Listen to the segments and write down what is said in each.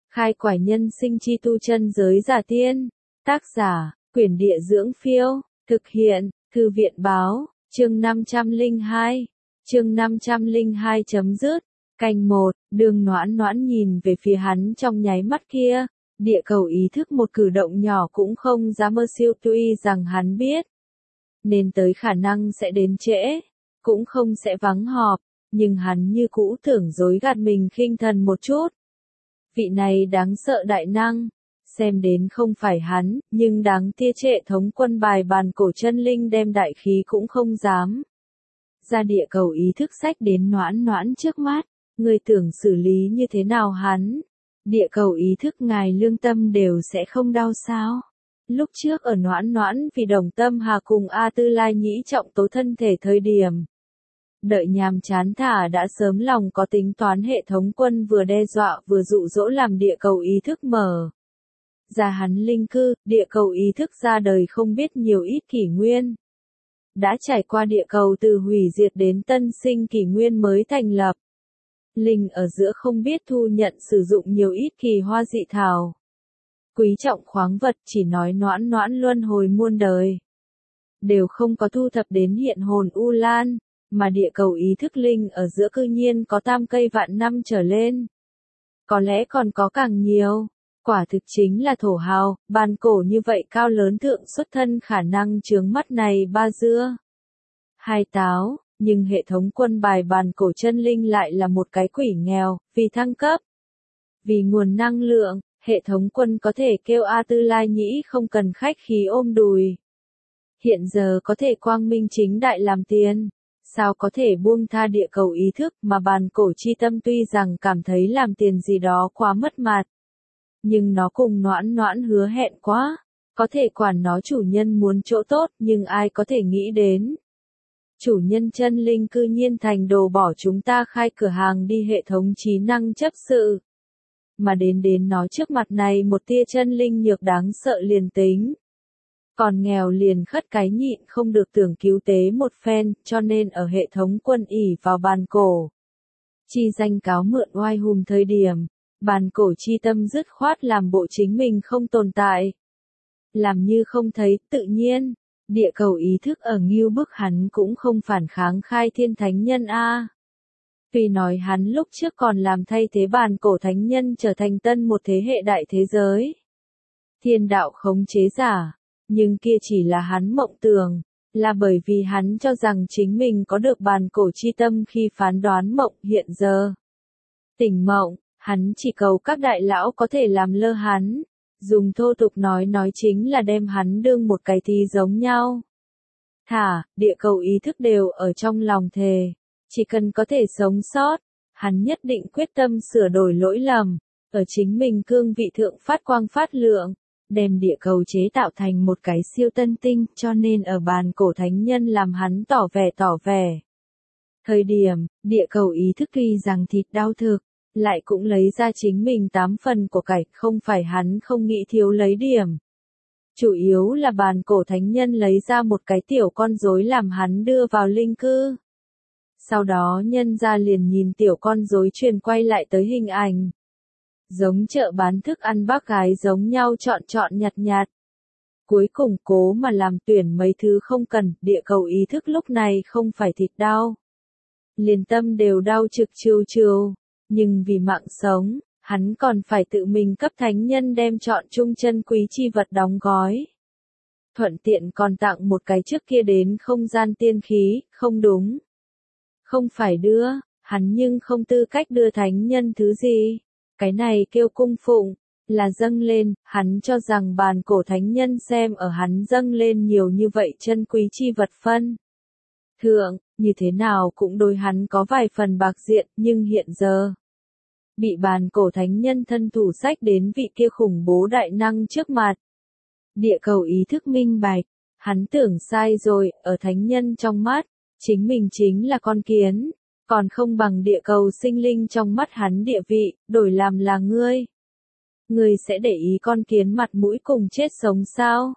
Khai quải nhân sinh chi tu chân giới giả tiên. Tác giả, Quyển Địa Dưỡng Phiêu. Thực hiện, Thư viện Báo. Chương 502. Chương 502 chấm dứt. Canh 1, Đường Noãn Noãn nhìn về phía hắn trong nháy mắt kia. Địa cầu ý thức một cử động nhỏ cũng không dám mơ siêu, tuy rằng hắn biết nên tới khả năng sẽ đến trễ, cũng không sẽ vắng họp, nhưng hắn như cũ tưởng dối gạt mình khinh thần một chút. Vị này đáng sợ đại năng, xem đến không phải hắn, nhưng đáng tia trệ thống quân bài bàn cổ chân linh đem đại khí cũng không dám. Ra địa cầu ý thức sách đến Noãn Noãn trước mắt, người tưởng xử lý như thế nào hắn? Địa cầu ý thức ngài lương tâm đều sẽ không đau sao? Lúc trước ở Noãn Noãn vì Đồng Tâm Hà cùng A Tư Lai Nhĩ trọng tố thân thể thời điểm. Đợi nhàm chán thả đã sớm lòng có tính toán, hệ thống quân vừa đe dọa vừa dụ dỗ làm địa cầu ý thức mở ra hắn linh cư, địa cầu ý thức ra đời không biết nhiều ít kỷ nguyên. Đã trải qua địa cầu từ hủy diệt đến tân sinh kỷ nguyên mới thành lập. Linh ở giữa không biết thu nhận sử dụng nhiều ít kỳ hoa dị thảo. Quý trọng khoáng vật, chỉ nói Noãn Noãn luân hồi muôn đời. Đều không có thu thập đến hiện hồn U Lan, mà địa cầu ý thức linh ở giữa cư nhiên có tam cây vạn năm trở lên. Có lẽ còn có càng nhiều. Quả thực chính là thổ hào, bàn cổ như vậy cao lớn thượng xuất thân khả năng chướng mắt này ba dưa. Hai táo, nhưng hệ thống quân bài bàn cổ chân linh lại là một cái quỷ nghèo, vì thăng cấp. Vì nguồn năng lượng, hệ thống quân có thể kêu A Tư Lai Nhĩ không cần khách khí ôm đùi. Hiện giờ có thể quang minh chính đại làm tiền. Sao có thể buông tha địa cầu ý thức mà bàn cổ chi tâm tuy rằng cảm thấy làm tiền gì đó quá mất mặt. Nhưng nó cùng Noãn Noãn hứa hẹn quá, có thể quản nó chủ nhân muốn chỗ tốt, nhưng ai có thể nghĩ đến. Chủ nhân chân linh cư nhiên thành đồ bỏ chúng ta khai cửa hàng đi hệ thống trí năng chấp sự. Mà đến nó trước mặt này một tia chân linh nhược đáng sợ liền tính. Còn nghèo liền khất cái nhịn không được tưởng cứu tế một phen, cho nên ở hệ thống quân ỉ vào bàn cổ. Chi danh cáo mượn oai hùng thời điểm, bàn cổ chi tâm dứt khoát làm bộ chính mình không tồn tại. Làm như không thấy, tự nhiên, địa cầu ý thức ở ngưu bức hắn cũng không phản kháng khai thiên thánh nhân a. Tuy nói hắn lúc trước còn làm thay thế bàn cổ thánh nhân trở thành tân một thế hệ đại thế giới. Thiên đạo khống chế giả. Nhưng kia chỉ là hắn mộng tưởng, là bởi vì hắn cho rằng chính mình có được bàn cổ chi tâm khi phán đoán mộng hiện giờ. Tỉnh mộng, hắn chỉ cầu các đại lão có thể làm lơ hắn, dùng thô tục nói chính là đem hắn đương một cái thí giống nhau. Thả, địa cầu ý thức đều ở trong lòng thề, chỉ cần có thể sống sót, hắn nhất định quyết tâm sửa đổi lỗi lầm, ở chính mình cương vị thượng phát quang phát lượng. Đem địa cầu chế tạo thành một cái siêu tân tinh, cho nên ở bàn cổ thánh nhân làm hắn tỏ vẻ. Thời điểm, địa cầu ý thức tuy rằng thịt đau thực, lại cũng lấy ra chính mình 8 phần của cải, không phải hắn không nghĩ thiếu lấy điểm. Chủ yếu là bàn cổ thánh nhân lấy ra một cái tiểu con rối làm hắn đưa vào linh cư. Sau đó nhân ra liền nhìn tiểu con rối truyền quay lại tới hình ảnh. Giống chợ bán thức ăn bác gái giống nhau chọn nhặt. Cuối cùng cố mà làm tuyển mấy thứ không cần, địa cầu ý thức lúc này không phải thịt đau. Liền tâm đều đau trực chiêu, nhưng vì mạng sống, hắn còn phải tự mình cấp thánh nhân đem chọn chung chân quý chi vật đóng gói. Thuận tiện còn tặng một cái trước kia đến không gian tiên khí, không đúng. Không phải đưa, hắn nhưng không tư cách đưa thánh nhân thứ gì. Cái này kêu cung phụng, là dâng lên, hắn cho rằng bàn cổ thánh nhân xem ở hắn dâng lên nhiều như vậy chân quý chi vật phân. Thượng, như thế nào cũng đối hắn có vài phần bạc diện, nhưng hiện giờ, bị bàn cổ thánh nhân thân thủ sách đến vị kia khủng bố đại năng trước mặt. Địa cầu ý thức minh bạch, hắn tưởng sai rồi, ở thánh nhân trong mắt, chính mình chính là con kiến. Còn không bằng địa cầu sinh linh trong mắt hắn địa vị, đổi làm là ngươi. Ngươi sẽ để ý con kiến mặt mũi cùng chết sống sao?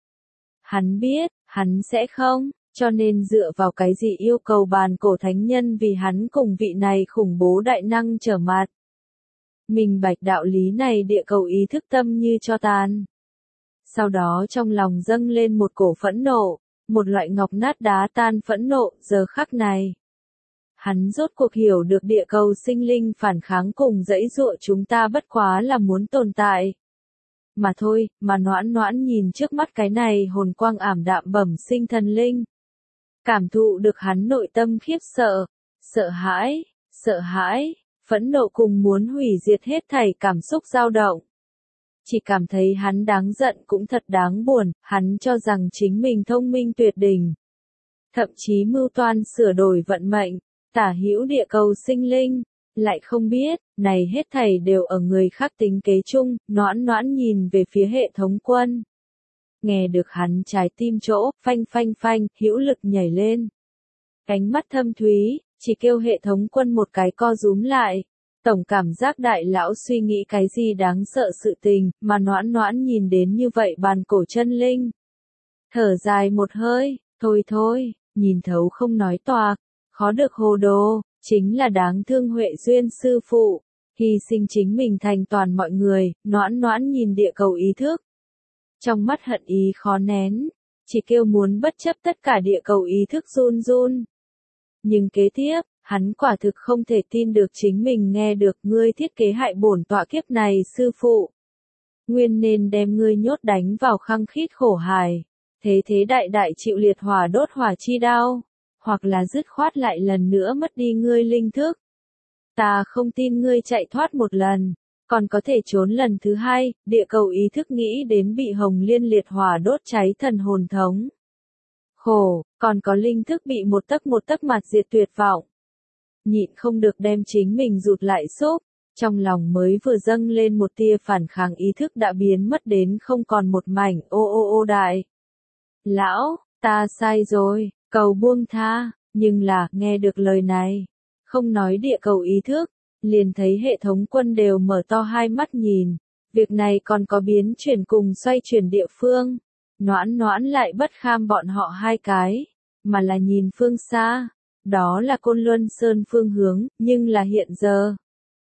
Hắn biết, hắn sẽ không, cho nên dựa vào cái gì yêu cầu bàn cổ thánh nhân vì hắn cùng vị này khủng bố đại năng trở mặt. Minh bạch đạo lý này địa cầu ý thức tâm như cho tàn. Sau đó trong lòng dâng lên một cổ phẫn nộ, một loại ngọc nát đá tan phẫn nộ, giờ khắc này. Hắn rốt cuộc hiểu được địa cầu sinh linh phản kháng cùng dãy dụa chúng ta bất quá là muốn tồn tại. Mà thôi, mà Noãn Noãn nhìn trước mắt cái này hồn quang ảm đạm bẩm sinh thần linh. Cảm thụ được hắn nội tâm khiếp sợ, sợ hãi, phẫn nộ cùng muốn hủy diệt hết thảy cảm xúc dao động. Chỉ cảm thấy hắn đáng giận cũng thật đáng buồn, hắn cho rằng chính mình thông minh tuyệt đỉnh. Thậm chí mưu toan sửa đổi vận mệnh, tả hữu địa cầu sinh linh, lại không biết, này hết thảy đều ở người khác tính kế chung, Noãn Noãn nhìn về phía hệ thống quân. Nghe được hắn trái tim chỗ, phanh phanh phanh, hữu lực nhảy lên. Cánh mắt thâm thúy, chỉ kêu hệ thống quân một cái co rúm lại. Tổng cảm giác đại lão suy nghĩ cái gì đáng sợ sự tình, mà Noãn Noãn nhìn đến như vậy bàn cổ chân linh. Thở dài một hơi, thôi, nhìn thấu không nói toạc, khó được hồ đồ, chính là đáng thương Huệ Duyên sư phụ, hy sinh chính mình thành toàn mọi người, Noãn Noãn nhìn địa cầu ý thức. Trong mắt hận ý khó nén, chỉ kêu muốn bất chấp tất cả địa cầu ý thức run run. Nhưng kế tiếp, hắn quả thực không thể tin được chính mình nghe được ngươi thiết kế hại bổn tọa kiếp này sư phụ. Nguyên nên đem ngươi nhốt đánh vào khăng khít khổ hài, thế đại chịu liệt hỏa đốt hỏa chi đao, hoặc là dứt khoát lại lần nữa mất đi ngươi linh thức. Ta không tin ngươi chạy thoát một lần, còn có thể trốn lần thứ hai, địa cầu ý thức nghĩ đến bị hồng liên liệt hỏa đốt cháy thần hồn thống. Khổ, còn có linh thức bị một tấc mặt diệt tuyệt vọng. Nhịn không được đem chính mình rụt lại xúc, trong lòng mới vừa dâng lên một tia phản kháng ý thức đã biến mất đến không còn một mảnh, ô đại. Lão, ta sai rồi, cầu buông tha, nhưng là, nghe được lời này, không nói địa cầu ý thức, liền thấy hệ thống quân đều mở to hai mắt nhìn, việc này còn có biến chuyển cùng xoay chuyển địa phương, Noãn Noãn lại bất kham bọn họ hai cái, mà là nhìn phương xa. Đó là Côn Luân Sơn phương hướng, nhưng là hiện giờ.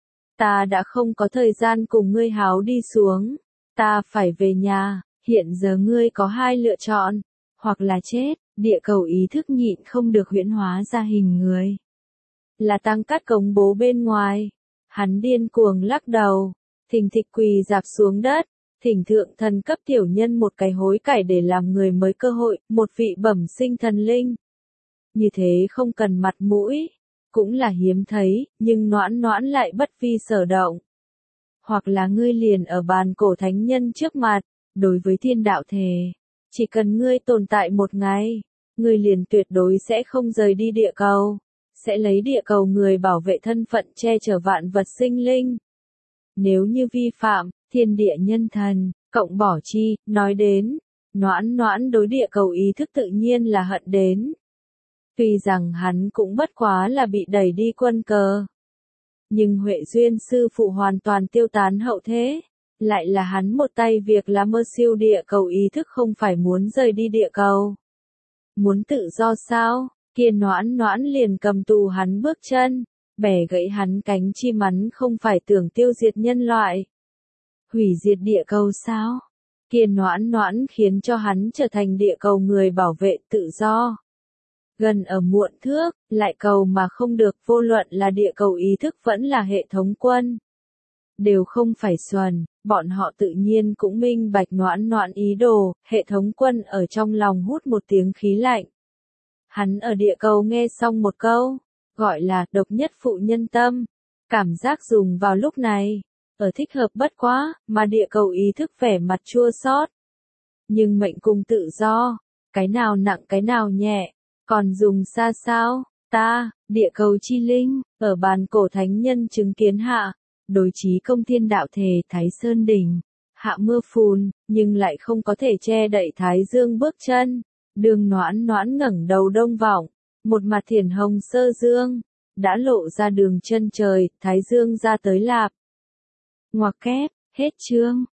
Ta đã không có thời gian cùng ngươi háo đi xuống. Ta phải về nhà, hiện giờ ngươi có hai lựa chọn. Hoặc là chết, địa cầu ý thức nhịn không được huyễn hóa ra hình người. Là tăng cắt cống bố bên ngoài. Hắn điên cuồng lắc đầu, thình thịch quỳ dạp xuống đất. Thỉnh thượng thần cấp tiểu nhân một cái hối cải để làm người mới cơ hội, một vị bẩm sinh thần linh. Như thế không cần mặt mũi, cũng là hiếm thấy, nhưng Noãn Noãn lại bất vi sở động. Hoặc là ngươi liền ở bàn cổ thánh nhân trước mặt, đối với thiên đạo thề, chỉ cần ngươi tồn tại một ngày, ngươi liền tuyệt đối sẽ không rời đi địa cầu, sẽ lấy địa cầu người bảo vệ thân phận che chở vạn vật sinh linh. Nếu như vi phạm, thiên địa nhân thần, cộng bỏ chi, nói đến, Noãn Noãn đối địa cầu ý thức tự nhiên là hận đến. Tuy rằng hắn cũng bất quá là bị đẩy đi quân cờ. Nhưng Huệ Duyên sư phụ hoàn toàn tiêu tán hậu thế. Lại là hắn một tay việc là mơ siêu địa cầu ý thức không phải muốn rời đi địa cầu. Muốn tự do sao, kia Noãn Noãn liền cầm tù hắn bước chân, bẻ gãy hắn cánh chim mắn không phải tưởng tiêu diệt nhân loại. Hủy diệt địa cầu sao? Kia Noãn Noãn khiến cho hắn trở thành địa cầu người bảo vệ tự do. Gần ở muộn thước, lại cầu mà không được, vô luận là địa cầu ý thức vẫn là hệ thống quân. Đều không phải xuẩn, bọn họ tự nhiên cũng minh bạch Noãn Noãn ý đồ, hệ thống quân ở trong lòng hút một tiếng khí lạnh. Hắn ở địa cầu nghe xong một câu, gọi là độc nhất phụ nhân tâm, cảm giác dùng vào lúc này, ở thích hợp bất quá, mà địa cầu ý thức vẻ mặt chua xót. Nhưng mệnh cùng tự do, cái nào nặng cái nào nhẹ. Còn dùng xa sao, ta, địa cầu chi linh, ở bàn cổ thánh nhân chứng kiến hạ, đối chí công thiên đạo thề Thái Sơn đỉnh, hạ mưa phùn, nhưng lại không có thể che đậy Thái Dương bước chân, đường Noãn Noãn ngẩng đầu đông vọng, một mặt thiển hồng sơ dương, đã lộ ra đường chân trời, Thái Dương ra tới lạp. Ngoặc kép, hết chương.